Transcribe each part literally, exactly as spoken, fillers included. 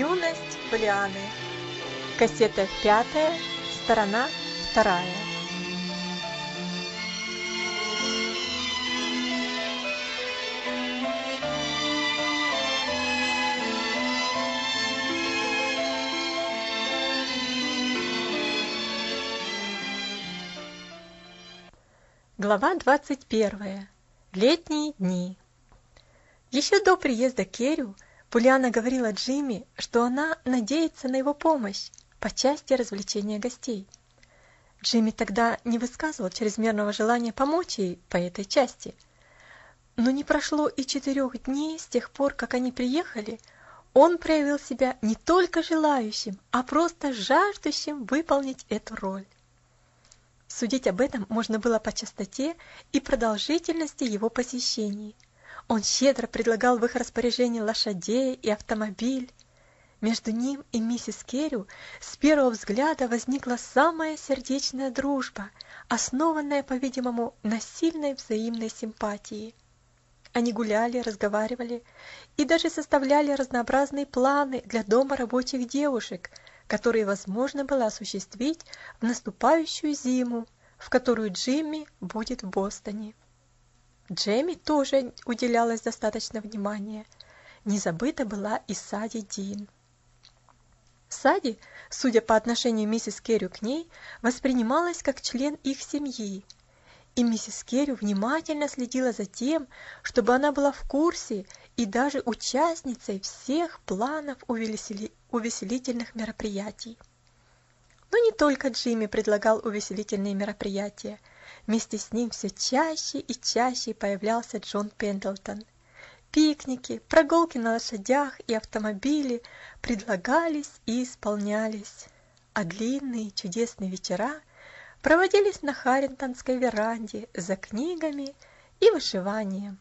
Юность Полианны. Кассета пятая, сторона вторая. Глава двадцать первая. Летние дни. Еще до приезда Керю Полианна говорила Джимми, что она надеется на его помощь по части развлечения гостей. Джимми тогда не высказывал чрезмерного желания помочь ей по этой части. Но не прошло и четырех дней с тех пор, как они приехали, он проявил себя не только желающим, а просто жаждущим выполнить эту роль. Судить об этом можно было по частоте и продолжительности его посещений. Он щедро предлагал в их распоряжение лошадей и автомобиль. Между ним и миссис Керю с первого взгляда возникла самая сердечная дружба, основанная, по-видимому, на сильной взаимной симпатии. Они гуляли, разговаривали и даже составляли разнообразные планы для дома рабочих девушек, которые возможно было осуществить в наступающую зиму, в которую Джимми будет в Бостоне. Джемми тоже уделялось достаточно внимания. Не забыта была и Сади Дин. Сади, судя по отношению миссис Керю к ней, воспринималась как член их семьи, и миссис Керю внимательно следила за тем, чтобы она была в курсе и даже участницей всех планов увесели... увеселительных мероприятий. Но не только Джимми предлагал увеселительные мероприятия. Вместе с ним все чаще и чаще появлялся Джон Пендлтон. Пикники, прогулки на лошадях и автомобили предлагались и исполнялись, а длинные чудесные вечера проводились на Харрингтонской веранде за книгами и вышиванием.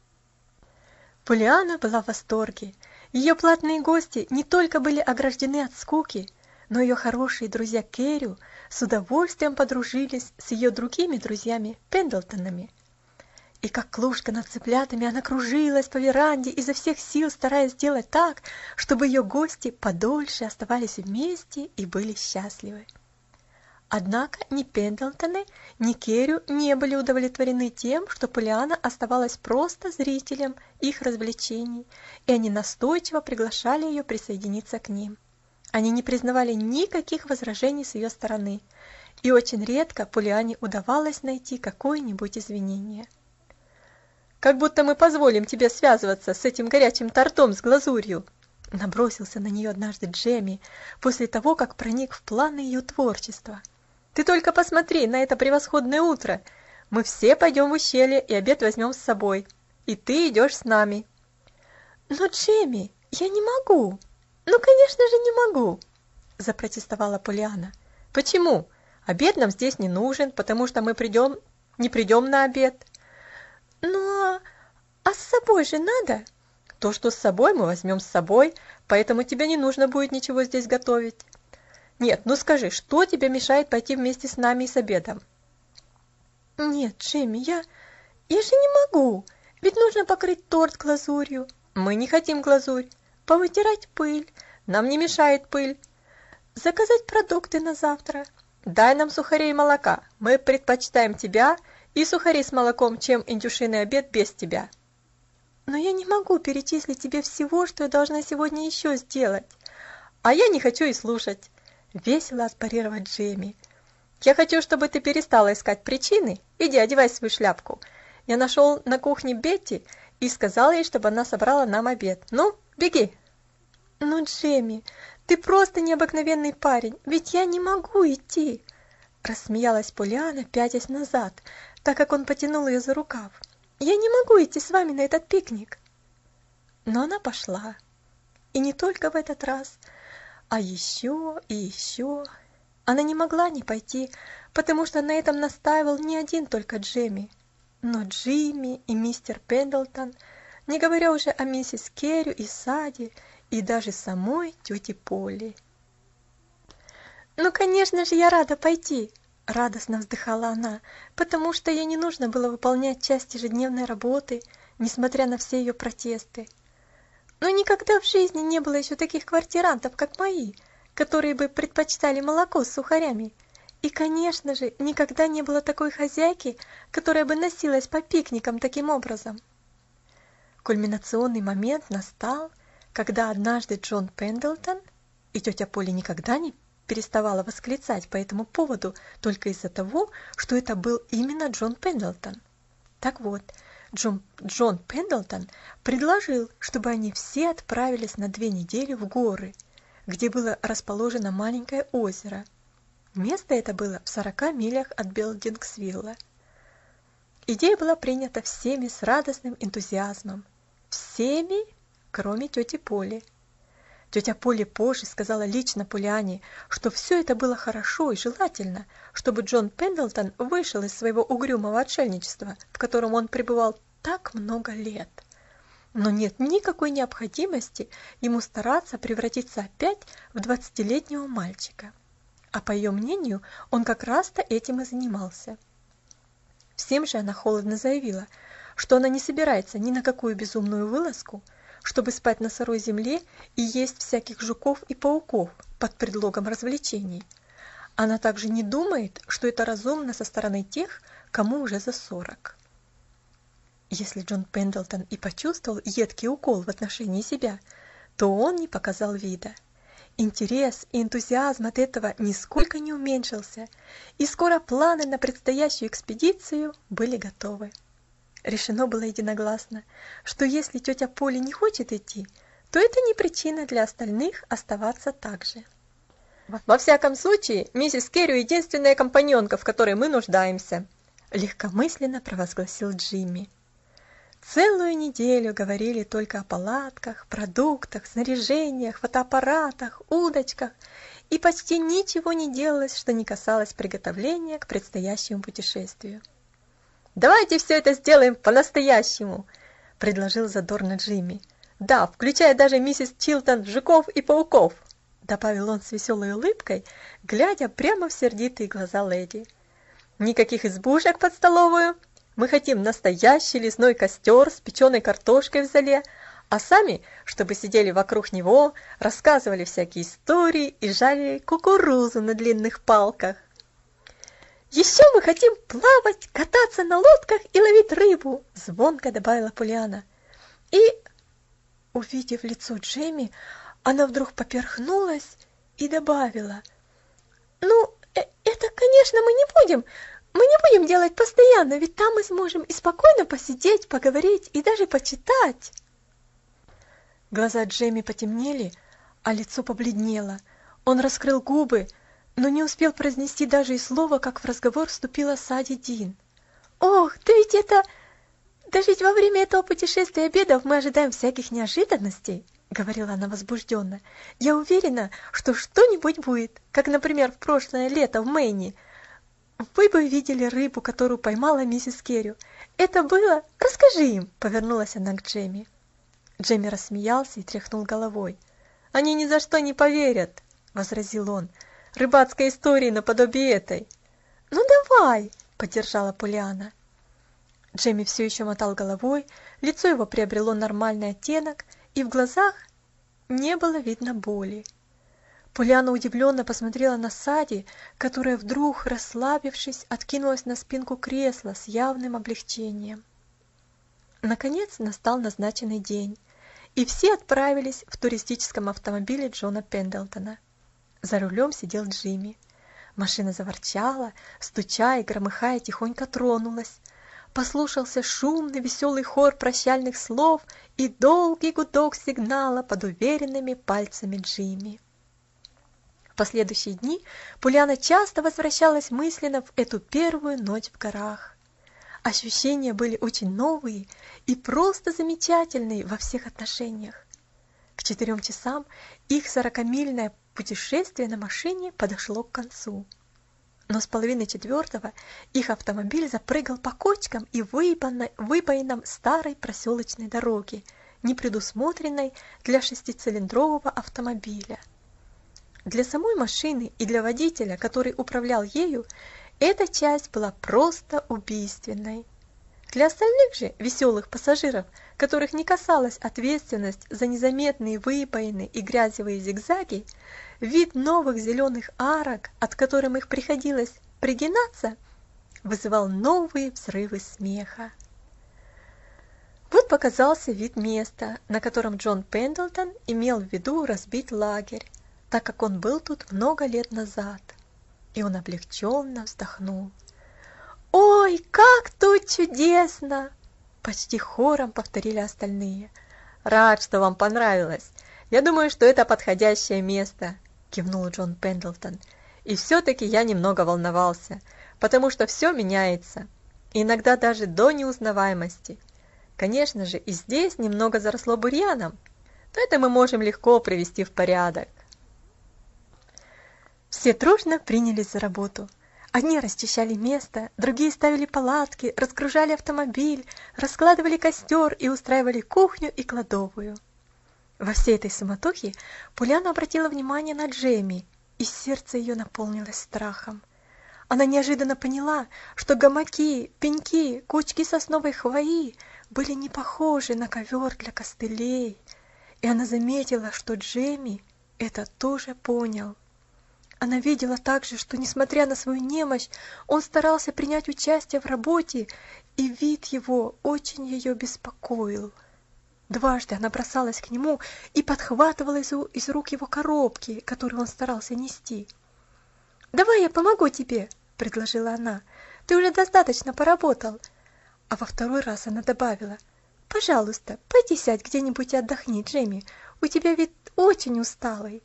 Полианна была в восторге. Ее платные гости не только были ограждены от скуки, но ее хорошие друзья Керю с удовольствием подружились с ее другими друзьями Пендлтонами. И как клушка над цыплятами она кружилась по веранде, изо всех сил стараясь сделать так, чтобы ее гости подольше оставались вместе и были счастливы. Однако ни Пендлтоны, ни Керю не были удовлетворены тем, что Полианна оставалась просто зрителем их развлечений, и они настойчиво приглашали ее присоединиться к ним. Они не признавали никаких возражений с ее стороны, и очень редко Полианне удавалось найти какое-нибудь извинение. «Как будто мы позволим тебе связываться с этим горячим тортом с глазурью!» Набросился на нее однажды Джемми после того, как проник в планы ее творчества. «Ты только посмотри на это превосходное утро! Мы все пойдем в ущелье и обед возьмем с собой, и ты идешь с нами!» «Но, Джемми, я не могу! Ну, конечно же, не могу!» запротестовала Полианна. «Почему? Обед нам здесь не нужен, потому что мы придем, не придем на обед». «Ну, а, а с собой же надо?» «То, что с собой, мы возьмем с собой, поэтому тебе не нужно будет ничего здесь готовить». «Нет, ну скажи, что тебе мешает пойти вместе с нами и с обедом?» «Нет, Джимми, я... я же не могу, ведь нужно покрыть торт глазурью». «Мы не хотим глазурь». «Повытирать пыль». «Нам не мешает пыль». «Заказать продукты на завтра». «Дай нам сухарей и молока, мы предпочитаем тебя и сухари с молоком, чем индюшиный обед без тебя». «Но я не могу перечислить тебе всего, что я должна сегодня еще сделать». «А я не хочу и слушать», — весело отпарировал Джемми. «Я хочу, чтобы ты перестала искать причины. Иди, одевай свою шляпку. Я нашел на кухне Бетти и сказал ей, чтобы она собрала нам обед. Ну, беги». «Ну, Джемми, ты просто необыкновенный парень, ведь я не могу идти», — рассмеялась Полианна, пятясь назад, так как он потянул ее за рукав. «Я не могу идти с вами на этот пикник». Но она пошла. И не только в этот раз, а еще и еще. Она не могла не пойти, потому что на этом настаивал не один только Джемми, но Джимми и мистер Пендлтон, не говоря уже о миссис Керю и Сади, и даже самой тете Полли. «Ну, конечно же, я рада пойти», — радостно вздыхала она, потому что ей не нужно было выполнять часть ежедневной работы, несмотря на все ее протесты. Но никогда в жизни не было еще таких квартирантов, как мои, которые бы предпочитали молоко с сухарями. И, конечно же, никогда не было такой хозяйки, которая бы носилась по пикникам таким образом. Кульминационный момент настал, когда однажды Джон Пендлтон, и тетя Поли никогда не переставала восклицать по этому поводу только из-за того, что это был именно Джон Пендлтон. Так вот, Джон, Джон Пендлтон предложил, чтобы они все отправились на две недели в горы, где было расположено маленькое озеро. Место это было в сорока милях от Белдингсвилла. Идея была принята всеми с радостным энтузиазмом. Всеми, кроме тети Поли. Тетя Поли позже сказала лично Полиане, что все это было хорошо и желательно, чтобы Джон Пендлтон вышел из своего угрюмого отшельничества, в котором он пребывал так много лет. Но нет никакой необходимости ему стараться превратиться опять в двадцатилетнего мальчика. А по ее мнению, он как раз-то этим и занимался. Всем же она холодно заявила, что она не собирается ни на какую безумную вылазку, чтобы спать на сырой земле и есть всяких жуков и пауков под предлогом развлечений. Она также не думает, что это разумно со стороны тех, кому уже за сорок. Если Джон Пендлтон и почувствовал едкий укол в отношении себя, то он не показал вида. Интерес и энтузиазм от этого нисколько не уменьшился, и скоро планы на предстоящую экспедицию были готовы. Решено было единогласно, что если тетя Поли не хочет идти, то это не причина для остальных оставаться так же. «Во всяком случае, миссис Керрю единственная компаньонка, в которой мы нуждаемся», легкомысленно провозгласил Джимми. Целую неделю говорили только о палатках, продуктах, снаряжениях, фотоаппаратах, удочках, и почти ничего не делалось, что не касалось приготовления к предстоящему путешествию. «Давайте все это сделаем по-настоящему», — предложил задорно Джимми. «Да, включая даже миссис Чилтон, жуков и пауков», — добавил он с веселой улыбкой, глядя прямо в сердитые глаза леди. «Никаких избушек под столовую. Мы хотим настоящий лесной костер с печеной картошкой в зале, а сами, чтобы сидели вокруг него, рассказывали всякие истории и жарили кукурузу на длинных палках. Еще мы хотим плавать, кататься на лодках и ловить рыбу», — звонко добавила Полиана. И, увидев лицо Джемми, она вдруг поперхнулась и добавила: «Ну, это, конечно, мы не будем, мы не будем делать постоянно, ведь там мы сможем и спокойно посидеть, поговорить и даже почитать». Глаза Джемми потемнели, а лицо побледнело. Он раскрыл губы, но не успел произнести даже и слова, как в разговор вступила Сади Дин. «Ох, да ведь это... Да ведь во время этого путешествия и обедов мы ожидаем всяких неожиданностей», — говорила она возбужденно. «Я уверена, что что-нибудь будет, как, например, в прошлое лето в Мэйне. Вы бы видели рыбу, которую поймала миссис Керрю. Это было... Расскажи им», — повернулась она к Джемми. Джемми рассмеялся и тряхнул головой. «Они ни за что не поверят», — возразил он. «Рыбацкой истории наподобие этой». «Ну давай», — поддержала Полиана. Джемми все еще мотал головой, лицо его приобрело нормальный оттенок, и в глазах не было видно боли. Полиана удивленно посмотрела на Сади, которая вдруг, расслабившись, откинулась на спинку кресла с явным облегчением. Наконец настал назначенный день, и все отправились в туристическом автомобиле Джона Пендлтона. За рулем сидел Джимми. Машина заворчала, стуча и громыхая, тихонько тронулась. Послушался шумный веселый хор прощальных слов и долгий гудок сигнала под уверенными пальцами Джимми. В последующие дни Полиана часто возвращалась мысленно в эту первую ночь в горах. Ощущения были очень новые и просто замечательные во всех отношениях. К четырем часам их сорокамильное путешествие на машине подошло к концу. Но с половины четвертого их автомобиль запрыгал по кочкам и выбоинам старой проселочной дороги, не предусмотренной для шестицилиндрового автомобиля. Для самой машины и для водителя, который управлял ею, эта часть была просто убийственной. Для остальных же веселых пассажиров, которых не касалась ответственность за незаметные выбоины и грязевые зигзаги, вид новых зеленых арок, от которых их приходилось пригинаться, вызывал новые взрывы смеха. Вот показался вид места, на котором Джон Пендлтон имел в виду разбить лагерь, так как он был тут много лет назад. И он облегченно вздохнул. «Ой, как тут чудесно!» Почти хором повторили остальные. «Рад, что вам понравилось. Я думаю, что это подходящее место», кивнул Джон Пендлтон. «И все-таки я немного волновался, потому что все меняется, иногда даже до неузнаваемости. Конечно же, и здесь немного заросло бурьяном, но это мы можем легко привести в порядок». Все дружно принялись за работу. Одни расчищали место, другие ставили палатки, разгружали автомобиль, раскладывали костер и устраивали кухню и кладовую. Во всей этой суматохе Полианна обратила внимание на Джемми, и сердце ее наполнилось страхом. Она неожиданно поняла, что гамаки, пеньки, кучки сосновой хвои были не похожи на ковер для костылей, и она заметила, что Джемми это тоже понял. Она видела также, что, несмотря на свою немощь, он старался принять участие в работе, и вид его очень ее беспокоил. Дважды она бросалась к нему и подхватывала из, из рук его коробки, которые он старался нести. «Давай я помогу тебе», — предложила она. «Ты уже достаточно поработал». А во второй раз она добавила: «Пожалуйста, пойди сядь где-нибудь и отдохни, Джемми. У тебя вид очень усталый».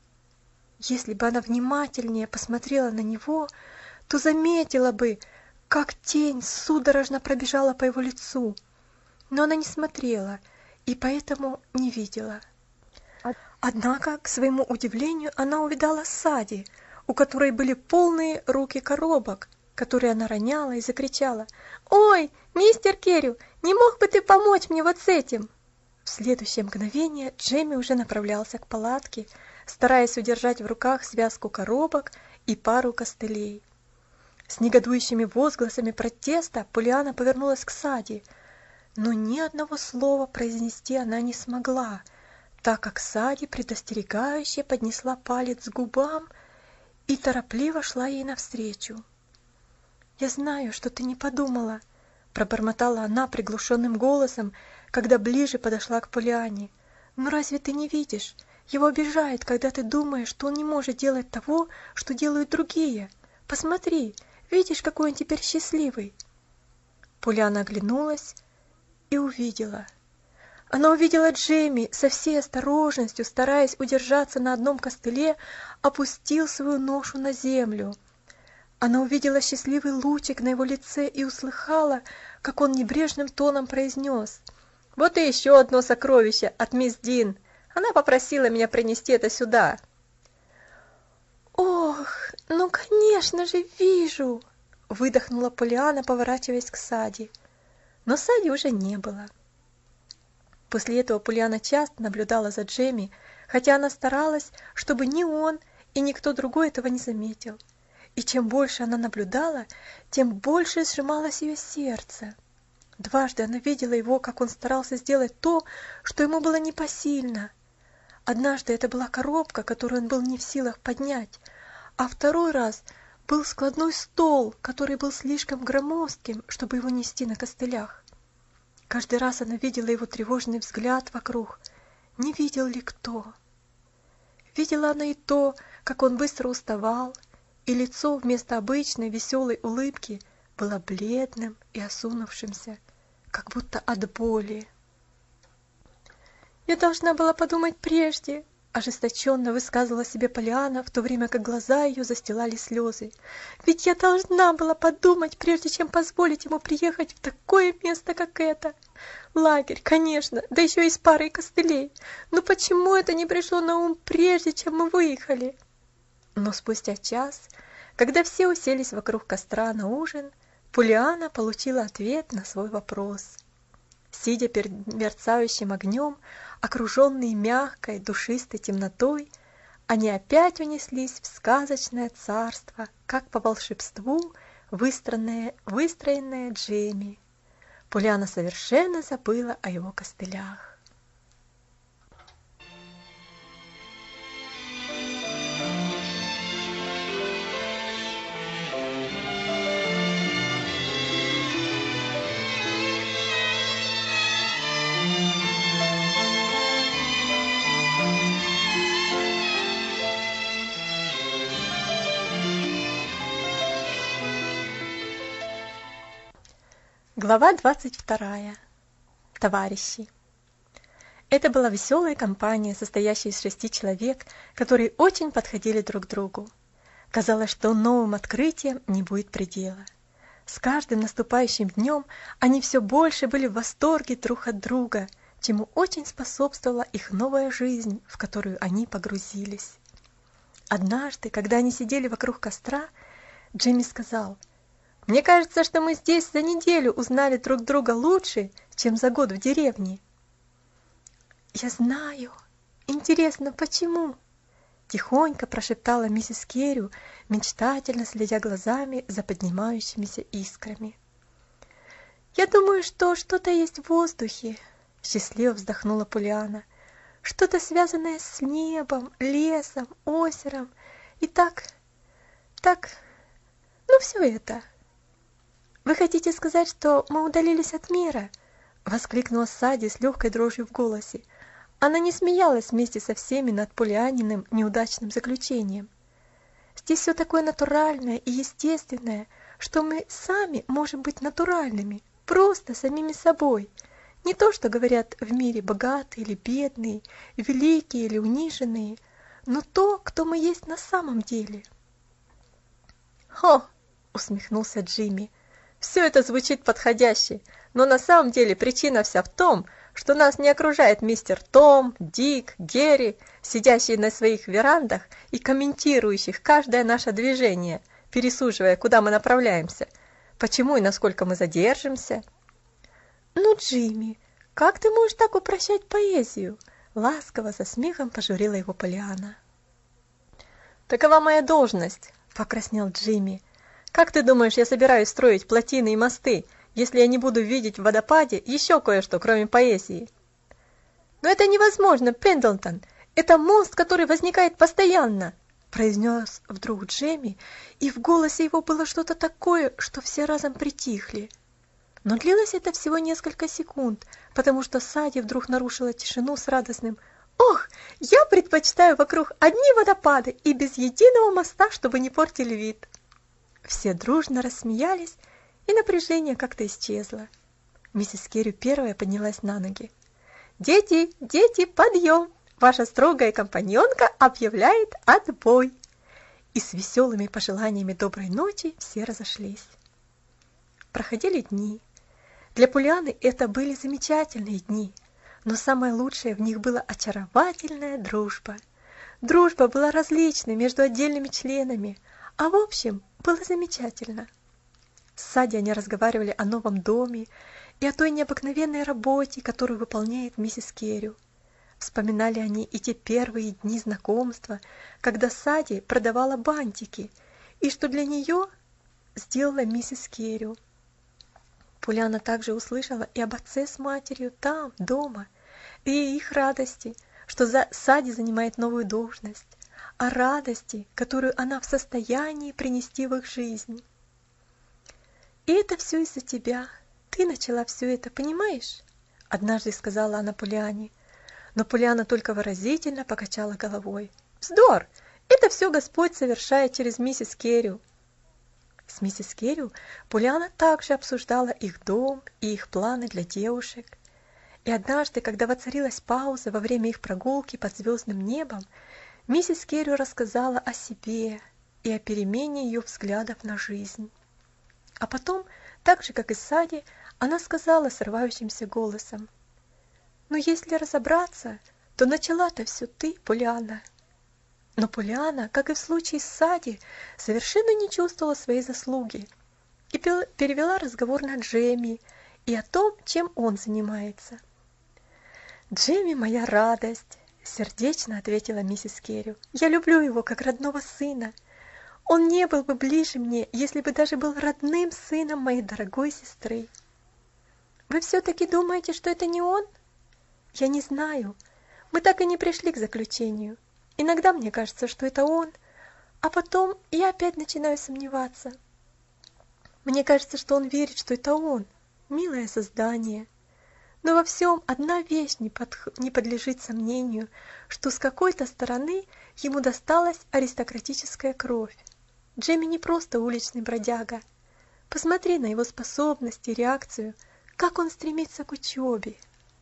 Если бы она внимательнее посмотрела на него, то заметила бы, как тень судорожно пробежала по его лицу. Но она не смотрела и поэтому не видела. Однако, к своему удивлению, она увидала Сади, у которой были полные руки коробок, которые она роняла и закричала: «Ой, мистер Керрю, не мог бы ты помочь мне вот с этим?» В следующее мгновение Джемми уже направлялся к палатке, стараясь удержать в руках связку коробок и пару костылей. С негодующими возгласами протеста Полианна повернулась к Сади, но ни одного слова произнести она не смогла, так как Сади предостерегающе поднесла палец к губам и торопливо шла ей навстречу. «Я знаю, что ты не подумала», — пробормотала она приглушенным голосом, когда ближе подошла к Полианне. «Но разве ты не видишь? Его обижает, когда ты думаешь, что он не может делать того, что делают другие. Посмотри, видишь, какой он теперь счастливый?» Полианна оглянулась и увидела. Она увидела Джемми, со всей осторожностью, стараясь удержаться на одном костыле, опустил свою ношу на землю. Она увидела счастливый лучик на его лице и услыхала, как он небрежным тоном произнес: «Вот и еще одно сокровище от мисс Дин. Она попросила меня принести это сюда». «Ох, ну, конечно же, вижу!» — выдохнула Полианна, поворачиваясь к Сади. Но Сади уже не было. После этого Полианна часто наблюдала за Джемми, хотя она старалась, чтобы ни он и никто другой этого не заметил. И чем больше она наблюдала, тем больше сжималось ее сердце. Дважды она видела его, как он старался сделать то, что ему было непосильно. Однажды это была коробка, которую он был не в силах поднять, а второй раз был складной стол, который был слишком громоздким, чтобы его нести на костылях. Каждый раз она видела его тревожный взгляд вокруг. Не видел ли кто? Видела она и то, как он быстро уставал, и лицо вместо обычной веселой улыбки было бледным и осунувшимся, как будто от боли. «Я должна была подумать прежде», — ожесточенно высказывала себе Полианна, в то время как глаза ее застилали слезы. «Ведь я должна была подумать, прежде чем позволить ему приехать в такое место, как это. Лагерь, конечно, да еще и с парой костылей. Но почему это не пришло на ум прежде, чем мы выехали?» Но спустя час, когда все уселись вокруг костра на ужин, Полианна получила ответ на свой вопрос. Сидя перед мерцающим огнем, окруженные мягкой, душистой темнотой, они опять унеслись в сказочное царство, как по волшебству, выстроенное, выстроенное Джемми. Полианна совершенно забыла о его костылях. Глава двадцать вторая. Товарищи. Это была веселая компания, состоящая из шести человек, которые очень подходили друг к другу. Казалось, что новым открытиям не будет предела. С каждым наступающим днем они все больше были в восторге друг от друга, чему очень способствовала их новая жизнь, в которую они погрузились. Однажды, когда они сидели вокруг костра, Джимми сказал: «Мне кажется, что мы здесь за неделю узнали друг друга лучше, чем за год в деревне». «Я знаю. Интересно, почему?» Тихонько прошептала миссис Керрю, мечтательно следя глазами за поднимающимися искрами. «Я думаю, что что-то есть в воздухе», — счастливо вздохнула Полианна. «Что-то связанное с небом, лесом, озером и так, так, ну все это». «Вы хотите сказать, что мы удалились от мира?» — воскликнула Сади с легкой дрожью в голосе. Она не смеялась вместе со всеми над Полианниным неудачным заключением. «Здесь все такое натуральное и естественное, что мы сами можем быть натуральными, просто самими собой. Не то, что говорят в мире богатые или бедные, великие или униженные, но то, кто мы есть на самом деле». «Хо!» — усмехнулся Джимми. «Все это звучит подходяще, но на самом деле причина вся в том, что нас не окружает мистер Том, Дик, Герри, сидящие на своих верандах и комментирующих каждое наше движение, пересуживая, куда мы направляемся, почему и насколько мы задержимся». «Ну, Джимми, как ты можешь так упрощать поэзию?» — ласково со смехом пожурила его Полианна. «Такова моя должность», — покраснел Джимми. «Как ты думаешь, я собираюсь строить плотины и мосты, если я не буду видеть в водопаде еще кое-что, кроме поэзии?» «Но это невозможно, Пендлтон! Это мост, который возникает постоянно!» произнес вдруг Джимми, и в голосе его было что-то такое, что все разом притихли. Но длилось это всего несколько секунд, потому что Сади вдруг нарушила тишину с радостным: «Ох, я предпочитаю вокруг одни водопады и без единого моста, чтобы не портили вид!» Все дружно рассмеялись, и напряжение как-то исчезло. Миссис Керрю первая поднялась на ноги. «Дети, дети, подъем! Ваша строгая компаньонка объявляет отбой!» И с веселыми пожеланиями доброй ночи все разошлись. Проходили дни. Для Полианны это были замечательные дни, но самое лучшее в них была очаровательная дружба. Дружба была различной между отдельными членами, а в общем было замечательно. С Сади они разговаривали о новом доме и о той необыкновенной работе, которую выполняет миссис Керрю. Вспоминали они и те первые дни знакомства, когда Сади продавала бантики, и что для нее сделала миссис Керрю. Полианна также услышала и об отце с матерью там, дома, и их радости, что Сади занимает новую должность, о радости, которую она в состоянии принести в их жизнь. «И это все из-за тебя. Ты начала все это, понимаешь?» — однажды сказала она Полианне. Но Полианна только выразительно покачала головой. «Вздор! Это все Господь совершает через миссис Керрю». С миссис Керрю Полианна также обсуждала их дом и их планы для девушек. И однажды, когда воцарилась пауза во время их прогулки под звездным небом, миссис Керрю рассказала о себе и о перемене ее взглядов на жизнь. А потом, так же, как и Сади, она сказала срывающимся голосом: «Ну, если разобраться, то начала-то все ты, Полианна». Но Полианна, как и в случае с Сади, совершенно не чувствовала своей заслуги и перевела разговор на Джемми и о том, чем он занимается. «Джемми моя радость», — сердечно ответила миссис Керрю. «Я люблю его как родного сына. Он не был бы ближе мне, если бы даже был родным сыном моей дорогой сестры». Вы все-таки думаете, что это не он? Я не знаю. Мы так и не пришли к заключению. Иногда мне кажется, что это он, а потом я опять начинаю сомневаться. Мне кажется, что он верит, что это он, милое создание. Но во всем одна вещь не, под... не подлежит сомнению, что с какой-то стороны ему досталась аристократическая кровь. Джемми не просто уличный бродяга. Посмотри на его способности, реакцию, как он стремится к учебе.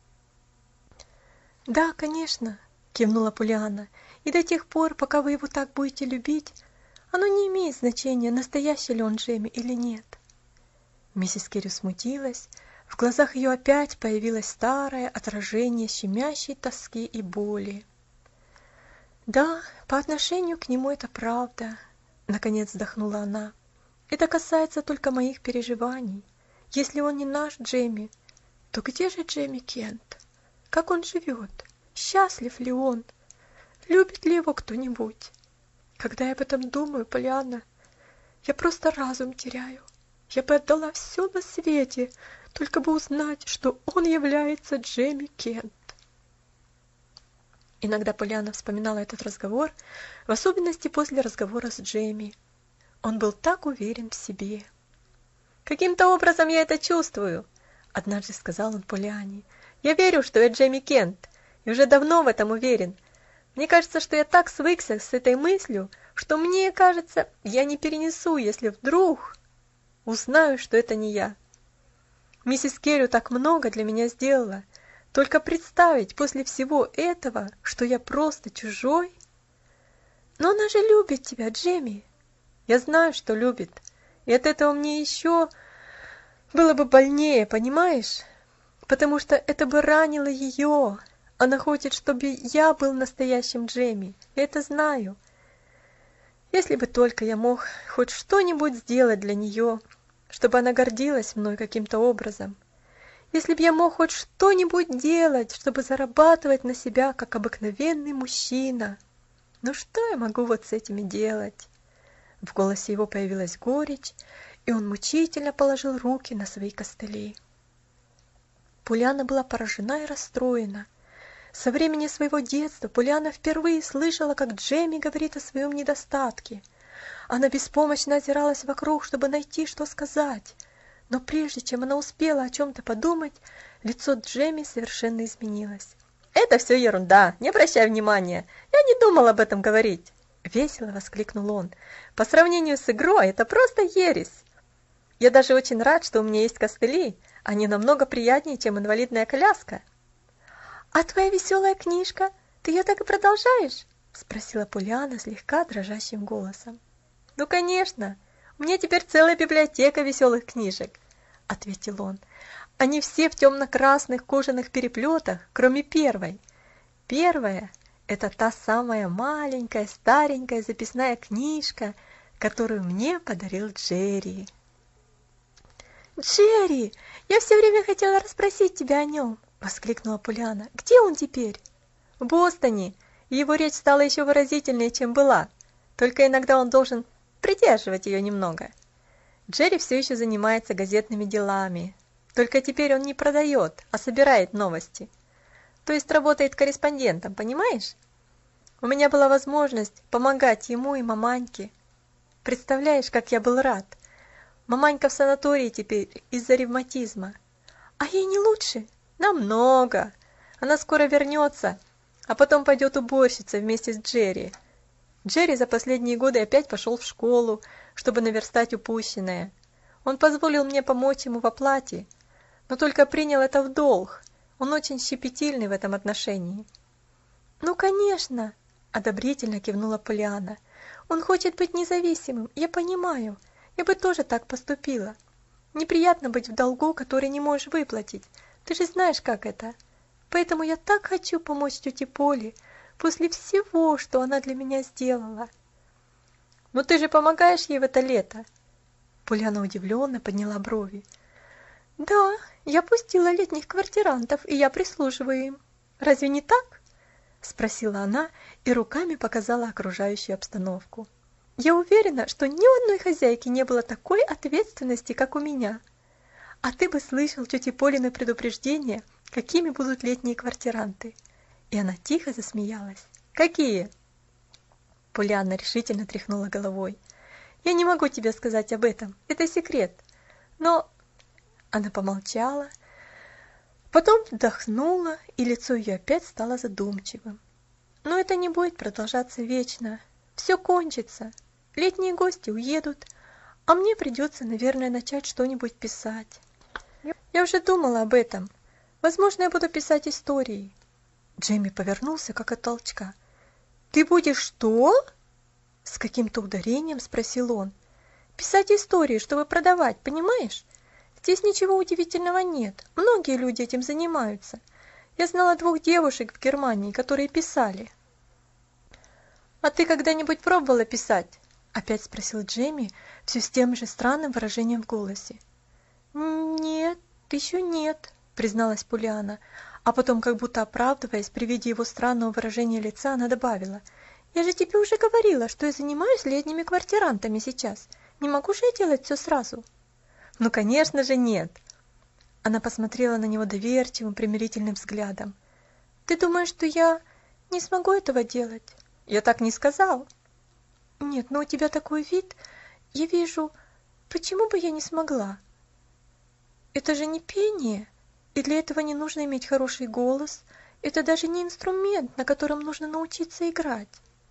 «Да, конечно», — кивнула Полианна, «и до тех пор, пока вы его так будете любить, оно не имеет значения, настоящий ли он Джемми или нет». Миссис Керри смутилась, в глазах ее опять появилось старое отражение щемящей тоски и боли. «Да, по отношению к нему это правда», — наконец вздохнула она. «Это касается только моих переживаний. Если он не наш Джемми, то где же Джемми Кент? Как он живет? Счастлив ли он? Любит ли его кто-нибудь? Когда я об этом думаю, Полианна, я просто разум теряю. Я бы отдала все на свете, только бы узнать, что он является Джемми Кент». Иногда Полианна вспоминала этот разговор, в особенности после разговора с Джемми. Он был так уверен в себе. «Каким-то образом я это чувствую», — однажды сказал он Полианне. «Я верю, что я Джемми Кент, и уже давно в этом уверен. Мне кажется, что я так свыкся с этой мыслью, что мне кажется, я не перенесу, если вдруг узнаю, что это не я. Миссис Керри так много для меня сделала. Только представить после всего этого, что я просто чужой. Но она же любит тебя, Джемми. Я знаю, что любит. И от этого мне еще было бы больнее, понимаешь? Потому что это бы ранило ее. Она хочет, чтобы я был настоящим Джемми. Я это знаю. Если бы только я мог хоть что-нибудь сделать для нее, чтобы она гордилась мной каким-то образом. Если бы я мог хоть что-нибудь делать, чтобы зарабатывать на себя, как обыкновенный мужчина. Но что я могу вот с этими делать?» В голосе его появилась горечь, и он мучительно положил руки на свои костыли. Полианна была поражена и расстроена. Со времени своего детства Полианна впервые слышала, как Джемми говорит о своем недостатке. Она беспомощно озиралась вокруг, чтобы найти, что сказать. Но прежде чем она успела о чем-то подумать, лицо Джемми совершенно изменилось. «Это все ерунда, не обращай внимания. Я не думал об этом говорить», — весело воскликнул он. «По сравнению с игрой это просто ересь. Я даже очень рад, что у меня есть костыли. Они намного приятнее, чем инвалидная коляска». «А твоя веселая книжка? Ты ее так и продолжаешь?» — спросила Полианна слегка дрожащим голосом. «Ну, конечно. У меня теперь целая библиотека веселых книжек», — ответил он. «Они все в темно-красных кожаных переплетах, кроме первой. Первая — это та самая маленькая старенькая записная книжка, которую мне подарил Джерри». «Джерри! Я все время хотела расспросить тебя о нем!» — воскликнула Полианна. «Где он теперь?» «В Бостоне, и его речь стала еще выразительнее, чем была. Только иногда он должен придерживать ее немного. Джерри все еще занимается газетными делами. Только теперь он не продает, а собирает новости. То есть работает корреспондентом, понимаешь? У меня была возможность помогать ему и маманьке. Представляешь, как я был рад. Маманька в санатории теперь из-за ревматизма. А ей не лучше? Намного. Она скоро вернется, а потом пойдет уборщица вместе с Джерри. Джерри за последние годы опять пошел в школу, чтобы наверстать упущенное. Он позволил мне помочь ему в оплате, но только принял это в долг. Он очень щепетильный в этом отношении». «Ну, конечно», — одобрительно кивнула Полианна. «Он хочет быть независимым, я понимаю. Я бы тоже так поступила. Неприятно быть в долгу, который не можешь выплатить. Ты же знаешь, как это. Поэтому я так хочу помочь тете Поле после всего, что она для меня сделала». «Но ты же помогаешь ей в это лето?» Полианна удивленно подняла брови. «Да, я пустила летних квартирантов, и я прислуживаю им. Разве не так?» — спросила она и руками показала окружающую обстановку. «Я уверена, что ни у одной хозяйки не было такой ответственности, как у меня. А ты бы слышал тети Полины предупреждение, какими будут летние квартиранты. И она тихо засмеялась. Какие? Полианна решительно тряхнула головой. Я не могу тебе сказать об этом, это секрет. Но... Она помолчала, потом вдохнула, и лицо ее опять стало задумчивым. Но это не будет продолжаться вечно. Все кончится. Летние гости уедут, а мне придется, наверное, начать что-нибудь писать. Я уже думала об этом. Возможно, я буду писать истории. Джейми повернулся, как от толчка. Ты будешь что? С каким-то ударением спросил он. Писать истории, чтобы продавать, понимаешь? Здесь ничего удивительного нет. Многие люди этим занимаются. Я знала двух девушек в Германии, которые писали. А ты когда-нибудь пробовала писать? Опять спросил Джейми, все с тем же странным выражением в голосе. Нет, еще нет, призналась Полианна, а потом, как будто оправдываясь при виде его странного выражения лица, она добавила. Я же тебе уже говорила, что я занимаюсь летними квартирантами сейчас. Не могу же я делать все сразу? Ну, конечно же, нет. Она посмотрела на него доверчивым, примирительным взглядом. Ты думаешь, что я не смогу этого делать? Я так не сказал. Нет, но у тебя такой вид. Я вижу, почему бы я не смогла? Это же не пение, и для этого не нужно иметь хороший голос. Это даже не инструмент, на котором нужно научиться играть.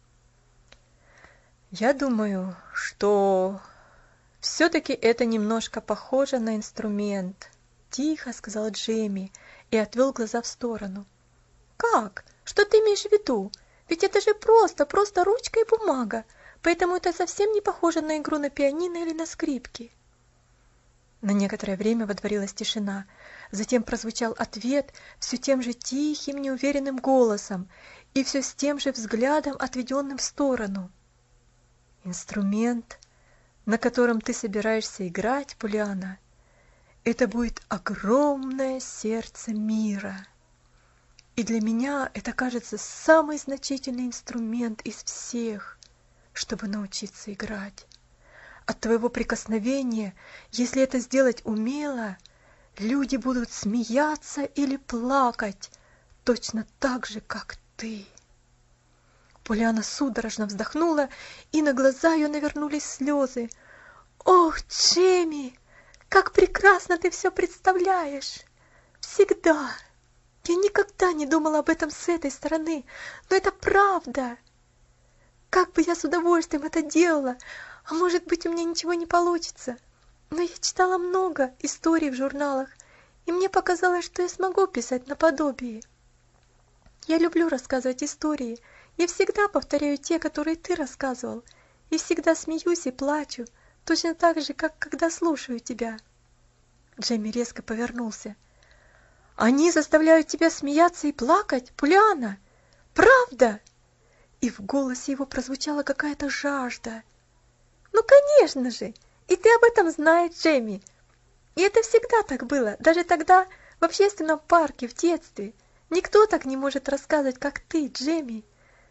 Я думаю, что все-таки это немножко похоже на инструмент, тихо сказал Джейми и отвел глаза в сторону. Как? Что ты имеешь в виду? Ведь это же просто, просто ручка и бумага, поэтому это совсем не похоже на игру на пианино или на скрипке. На некоторое время водворилась тишина, затем прозвучал ответ все тем же тихим, неуверенным голосом и все с тем же взглядом, отведенным в сторону. Инструмент, на котором ты собираешься играть, Полианна, это будет огромное сердце мира. И для меня это, кажется, самый значительный инструмент из всех, чтобы научиться играть. От твоего прикосновения, если это сделать умело, люди будут смеяться или плакать, точно так же, как ты. Полианна судорожно вздохнула, и на глаза ее навернулись слезы. Ох, Джейми, как прекрасно ты все представляешь! Всегда! Я никогда не думала об этом с этой стороны, но это правда! Как бы я с удовольствием это делала, а может быть, у меня ничего не получится. Но я читала много историй в журналах, и мне показалось, что я смогу писать наподобие. Я люблю рассказывать истории, я всегда повторяю те, которые ты рассказывал, и всегда смеюсь и плачу, точно так же, как когда слушаю тебя. Джейми резко повернулся. Они заставляют тебя смеяться и плакать, Полианна? Правда? И в голосе его прозвучала какая-то жажда. Ну, конечно же, и ты об этом знаешь, Джейми. И это всегда так было, даже тогда в общественном парке в детстве. Никто так не может рассказывать, как ты, Джейми.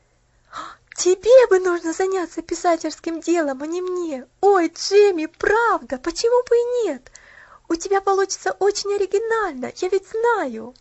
Тебе бы нужно заняться писательским делом, а не мне. Ой, Джейми, правда, почему бы и нет? У тебя получится очень оригинально, я ведь знаю.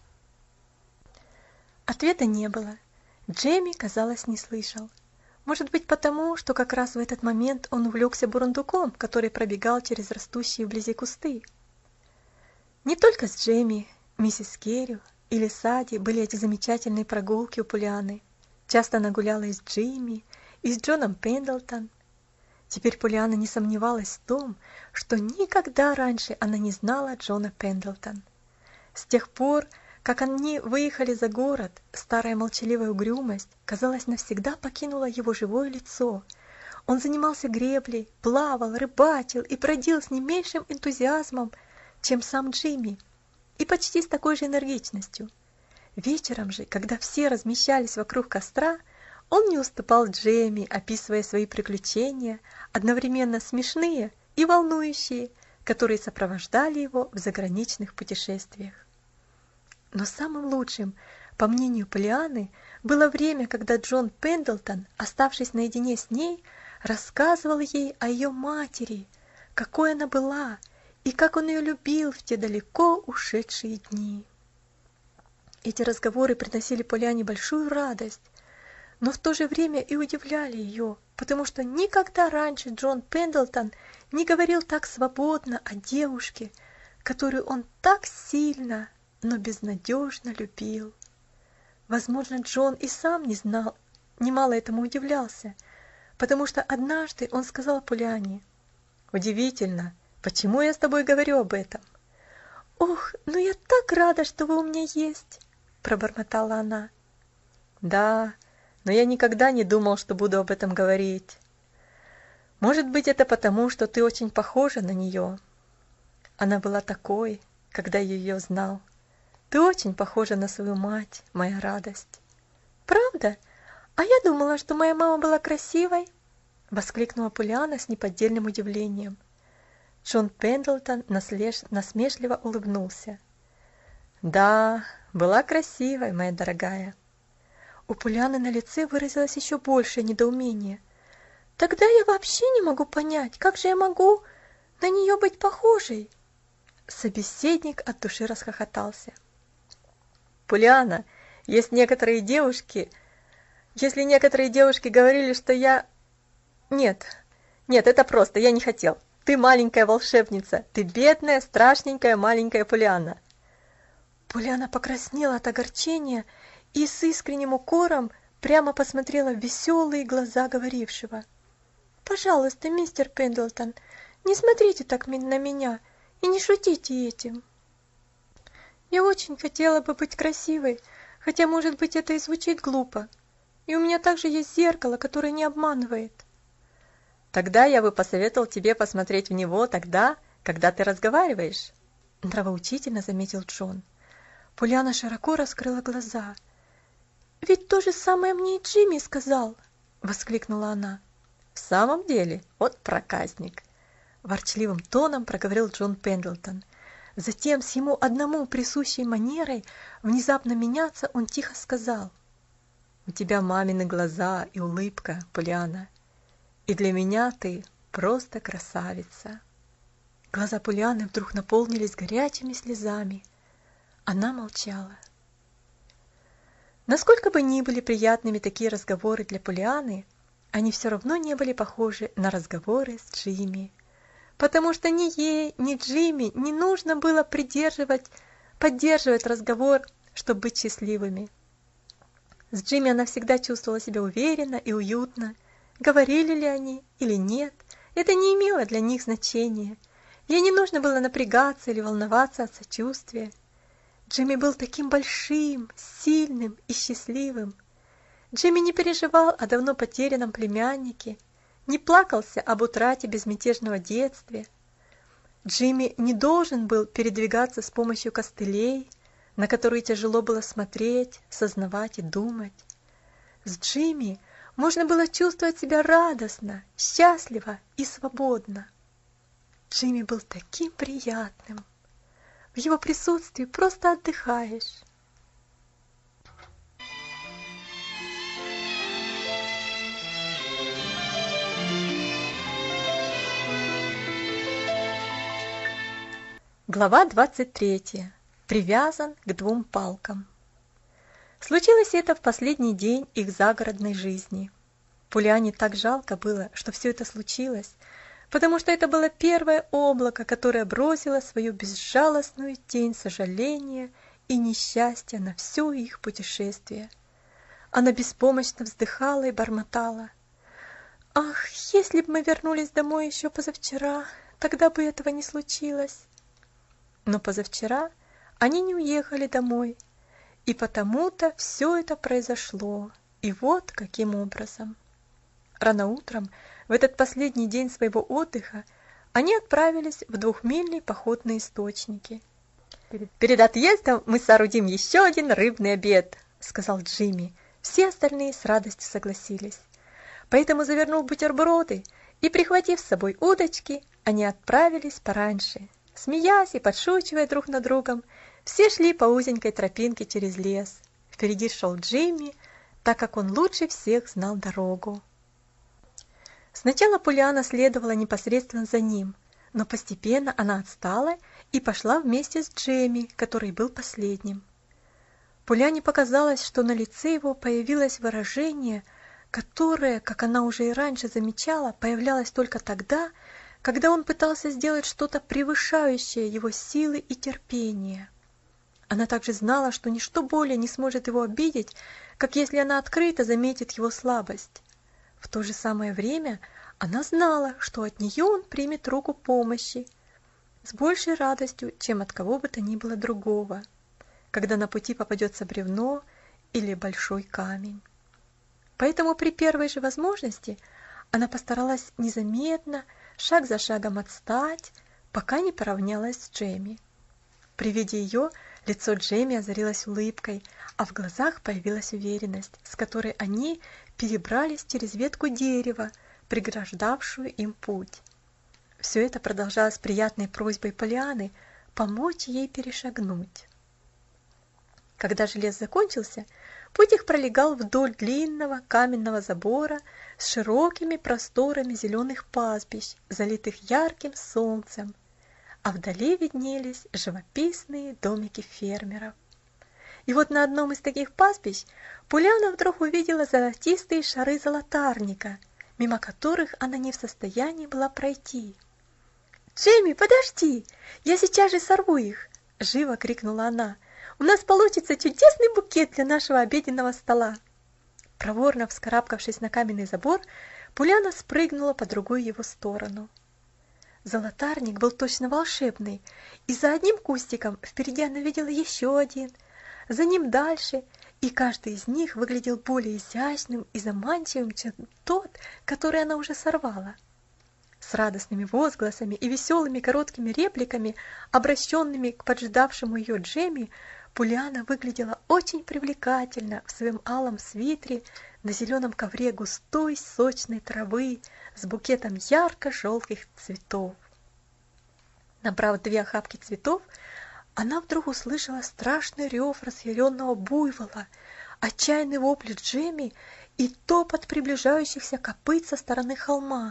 Ответа не было. Джейми, казалось, не слышал. Может быть, потому, что как раз в этот момент он увлекся бурундуком, который пробегал через растущие вблизи кусты. Не только с Джейми, миссис Керрю или Сади были эти замечательные прогулки у Полианны. Часто она гуляла и с Джимми, и с Джоном Пендлтон. Теперь Полианна не сомневалась в том, что никогда раньше она не знала Джона Пендлтон. С тех пор, как они выехали за город, старая молчаливая угрюмость, казалось, навсегда покинула его живое лицо. Он занимался греблей, плавал, рыбачил и бродил с не меньшим энтузиазмом, чем сам Джимми, и почти с такой же энергичностью. Вечером же, когда все размещались вокруг костра, он не уступал Джейми, описывая свои приключения, одновременно смешные и волнующие, которые сопровождали его в заграничных путешествиях. Но самым лучшим, по мнению Полианны, было время, когда Джон Пендлтон, оставшись наедине с ней, рассказывал ей о ее матери, какой она была, и как он ее любил в те далеко ушедшие дни. Эти разговоры приносили Полиане большую радость, но в то же время и удивляли ее, потому что никогда раньше Джон Пендлтон не говорил так свободно о девушке, которую он так сильно, но безнадежно любил. Возможно, Джон и сам не знал, немало этому удивлялся, потому что однажды он сказал Полиане: «Удивительно, почему я с тобой говорю об этом?» «Ох, ну я так рада, что вы у меня есть!» – пробормотала она. «Да, но я никогда не думал, что буду об этом говорить. Может быть, это потому, что ты очень похожа на нее. Она была такой, когда я ее знал. Ты очень похожа на свою мать, моя радость». «Правда? А я думала, что моя мама была красивой!» – воскликнула Полиана с неподдельным удивлением. Джон Пендлтон насмешливо улыбнулся. «Да, была красивой, моя дорогая». У Полианы на лице выразилось еще большее недоумение. «Тогда я вообще не могу понять, как же я могу на нее быть похожей?» Собеседник от души расхохотался. «Полиана, есть некоторые девушки... Если некоторые девушки говорили, что я... Нет, нет, это просто, я не хотел. Ты маленькая волшебница, ты бедная, страшненькая маленькая Полиана». Полиана покраснела от огорчения и с искренним укором прямо посмотрела в веселые глаза говорившего. «Пожалуйста, мистер Пендлтон, не смотрите так на меня и не шутите этим. Я очень хотела бы быть красивой, хотя, может быть, это и звучит глупо. И у меня также есть зеркало, которое не обманывает». «Тогда я бы посоветовал тебе посмотреть в него тогда, когда ты разговариваешь», — нравоучительно заметил Джон. Полиана широко раскрыла глаза. «Ведь то же самое мне и Джимми сказал!» — воскликнула она. «В самом деле, вот проказник!» — ворчливым тоном проговорил Джон Пендлтон. Затем, с ему одному присущей манерой внезапно меняться, он тихо сказал: «У тебя мамины глаза и улыбка, Полиана, и для меня ты просто красавица». Глаза Полианы вдруг наполнились горячими слезами. Она молчала. Насколько бы ни были приятными такие разговоры для Полианы, они все равно не были похожи на разговоры с Джимми, потому что ни ей, ни Джимми не нужно было придерживать, поддерживать разговор, чтобы быть счастливыми. С Джимми она всегда чувствовала себя уверенно и уютно. Говорили ли они или нет, это не имело для них значения. Ей не нужно было напрягаться или волноваться от сочувствия. Джимми был таким большим, сильным и счастливым. Джимми не переживал о давно потерянном племяннике, не плакался об утрате безмятежного детства. Джимми не должен был передвигаться с помощью костылей, на которые тяжело было смотреть, сознавать и думать. С Джимми можно было чувствовать себя радостно, счастливо и свободно. Джимми был таким приятным. В его присутствии просто отдыхаешь. Глава двадцать третья. Привязан к двум палкам. Случилось это в последний день их загородной жизни. Полиане так жалко было, что все это случилось, потому что это было первое облако, которое бросило свою безжалостную тень сожаления и несчастья на все их путешествие. Она беспомощно вздыхала и бормотала: «Ах, если бы мы вернулись домой еще позавчера, тогда бы этого не случилось». Но позавчера они не уехали домой, и потому-то все это произошло, и вот каким образом. Рано утром, в этот последний день своего отдыха, они отправились в двухмильный поход на источники. «Перед отъездом мы соорудим еще один рыбный обед», — сказал Джимми. Все остальные с радостью согласились. Поэтому, завернув бутерброды и прихватив с собой удочки, они отправились пораньше. Смеясь и подшучивая друг над другом, все шли по узенькой тропинке через лес. Впереди шел Джимми, так как он лучше всех знал дорогу. Сначала Полиана следовала непосредственно за ним, Но постепенно она отстала и пошла вместе с Джемми, который был последним. Полианне показалось, что на лице его появилось выражение, которое, как она уже и раньше замечала, появлялось только тогда, когда он пытался сделать что-то превышающее его силы и терпение. Она также знала, что ничто более не сможет его обидеть, как если она открыто заметит его слабость. В то же самое время она знала, что от нее он примет руку помощи с большей радостью, чем от кого бы то ни было другого, когда на пути попадется бревно или большой камень. Поэтому при первой же возможности она постаралась незаметно, шаг за шагом отстать, пока не поравнялась с Джемми. При виде ее лицо Джемми озарилось улыбкой, а в глазах появилась уверенность, с которой они перебрались через ветку дерева, преграждавшую им путь. Все это продолжалось приятной просьбой Полианны помочь ей перешагнуть. Когда же лес закончился, путь их пролегал вдоль длинного каменного забора с широкими просторами зеленых пастбищ, залитых ярким солнцем, а вдали виднелись живописные домики фермеров. И вот на одном из таких пастбищ Полианна вдруг увидела золотистые шары золотарника, мимо которых она не в состоянии была пройти. «Джемми, подожди! Я сейчас же сорву их!» – живо крикнула она. «У нас получится чудесный букет для нашего обеденного стола!» Проворно вскарабкавшись на каменный забор, Полианна спрыгнула по другую его сторону. Золотарник был точно волшебный, и за одним кустиком впереди она видела еще один, за ним дальше, и каждый из них выглядел более изящным и заманчивым, чем тот, который она уже сорвала. С радостными возгласами и веселыми короткими репликами, обращенными к поджидавшему ее Джемми, Полианна выглядела очень привлекательно в своем алом свитере на зеленом ковре густой сочной травы с букетом ярко-желтых цветов. Набрав две охапки цветов, она вдруг услышала страшный рев разъяренного буйвола, отчаянный вопль Джемми и топот приближающихся копыт со стороны холма.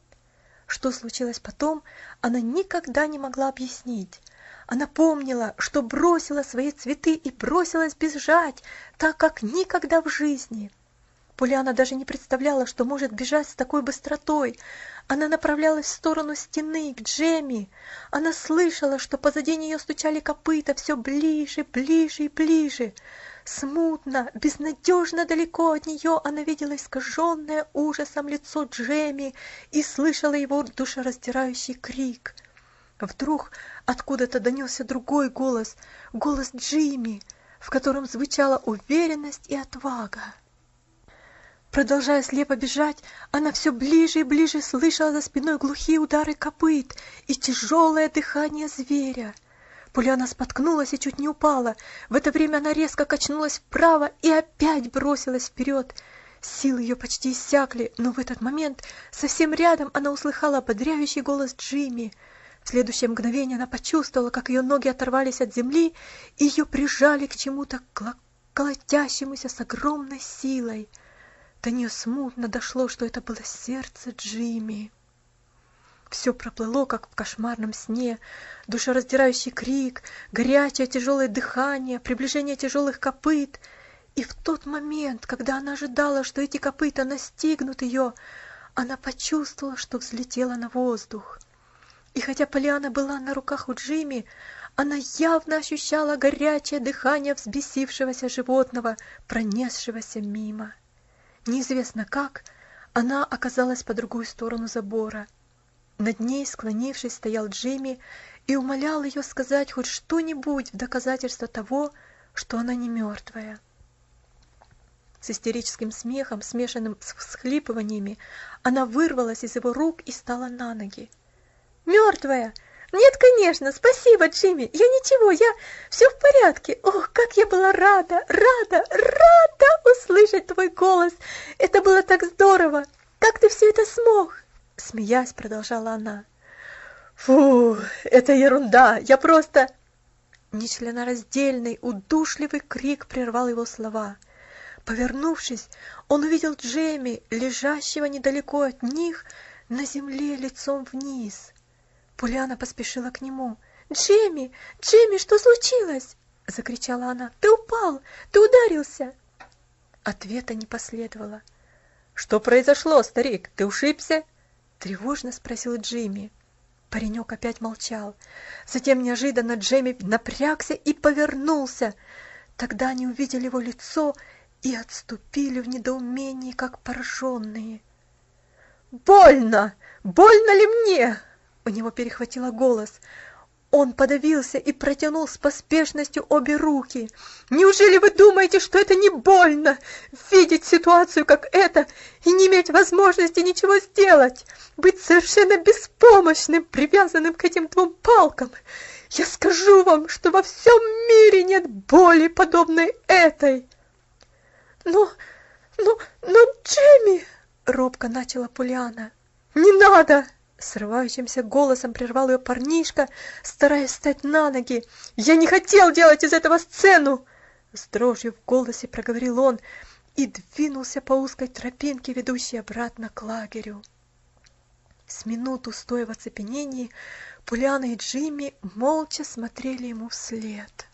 Что случилось потом, она никогда не могла объяснить. Она помнила, что бросила свои цветы и бросилась бежать, так как никогда в жизни. Полианна даже не представляла, что может бежать с такой быстротой. Она направлялась в сторону стены, к Джемми. Она слышала, что позади нее стучали копыта все ближе, ближе и ближе. Смутно, безнадежно далеко от нее она видела искаженное ужасом лицо Джемми и слышала его душераздирающий крик. Вдруг откуда-то донесся другой голос, голос Джимми, в котором звучала уверенность и отвага. Продолжая слепо бежать, она все ближе и ближе слышала за спиной глухие удары копыт и тяжелое дыхание зверя. Полианна споткнулась и чуть не упала. В это время она резко качнулась вправо и опять бросилась вперед. Силы ее почти иссякли, но в этот момент совсем рядом она услыхала ободряющий голос Джимми. В следующее мгновение она почувствовала, как ее ноги оторвались от земли и ее прижали к чему-то колотящемуся с огромной силой. До нее смутно дошло, что это было сердце Джимми. Все проплыло, как в кошмарном сне. Душераздирающий крик, горячее тяжелое дыхание, приближение тяжелых копыт. И в тот момент, когда она ожидала, что эти копыта настигнут ее, она почувствовала, что взлетела на воздух. И хотя Полианна была на руках у Джимми, она явно ощущала горячее дыхание взбесившегося животного, пронесшегося мимо. Неизвестно как, она оказалась по другую сторону забора. Над ней, склонившись, стоял Джимми и умолял ее сказать хоть что-нибудь в доказательство того, что она не мертвая. С истерическим смехом, смешанным с всхлипываниями, она вырвалась из его рук и стала на ноги. «Мертвая? Нет, конечно, спасибо, Джимми, я ничего, я все в порядке. Ох, как я была рада, рада, рада услышать твой голос. Это было так здорово. Как ты все это смог?» Смеясь, продолжала она. «Фу, это ерунда, я просто...» Нечленораздельный, удушливый крик прервал его слова. Повернувшись, он увидел Джемми, лежащего недалеко от них, на земле лицом вниз. Полианна поспешила к нему. «Джимми! Джимми, что случилось?» — закричала она. «Ты упал! Ты ударился!» Ответа не последовало. «Что произошло, старик? Ты ушибся?» — тревожно спросил Джимми. Паренек опять молчал. Затем неожиданно Джимми напрягся и повернулся. Тогда они увидели его лицо и отступили в недоумении, как пораженные. «Больно! Больно ли мне?» У него перехватило голос. Он подавился и протянул с поспешностью обе руки. «Неужели вы думаете, что это не больно? Видеть ситуацию, как это, и не иметь возможности ничего сделать? Быть совершенно беспомощным, привязанным к этим двум палкам? Я скажу вам, что во всем мире нет боли, подобной этой!» «Но, но, но, Джимми!» — робко начала Полианна. «Не надо!» — срывающимся голосом прервал ее парнишка, стараясь встать на ноги. «Я не хотел делать из этого сцену!» С дрожью в голосе проговорил он и двинулся по узкой тропинке, ведущей обратно к лагерю. С минуту, стоя в оцепенении, Полианна и Джимми молча смотрели ему вслед.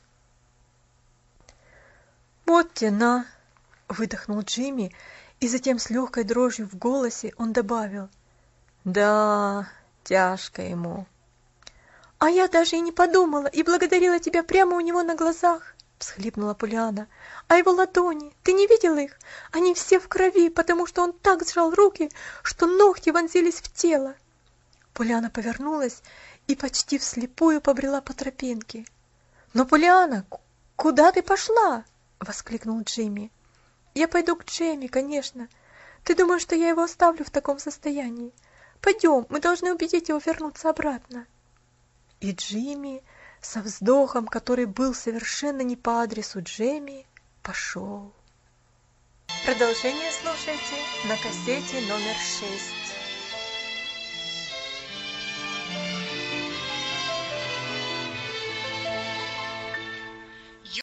«Вот те на!» — выдохнул Джимми, и затем с легкой дрожью в голосе он добавил: «Да, тяжко ему». «А я даже и не подумала, и благодарила тебя прямо у него на глазах», — всхлипнула Полианна. «А его ладони, ты не видела их? Они все в крови, потому что он так сжал руки, что ногти вонзились в тело». Полианна повернулась и почти вслепую побрела по тропинке. «Но, Полианна, куда ты пошла?» — воскликнул Джимми. «Я пойду к Джемми, конечно. Ты думаешь, что я его оставлю в таком состоянии? Пойдем, мы должны убедить его вернуться обратно». И Джимми, со вздохом, который был совершенно не по адресу Джемми, пошел. Продолжение слушайте на кассете номер шесть.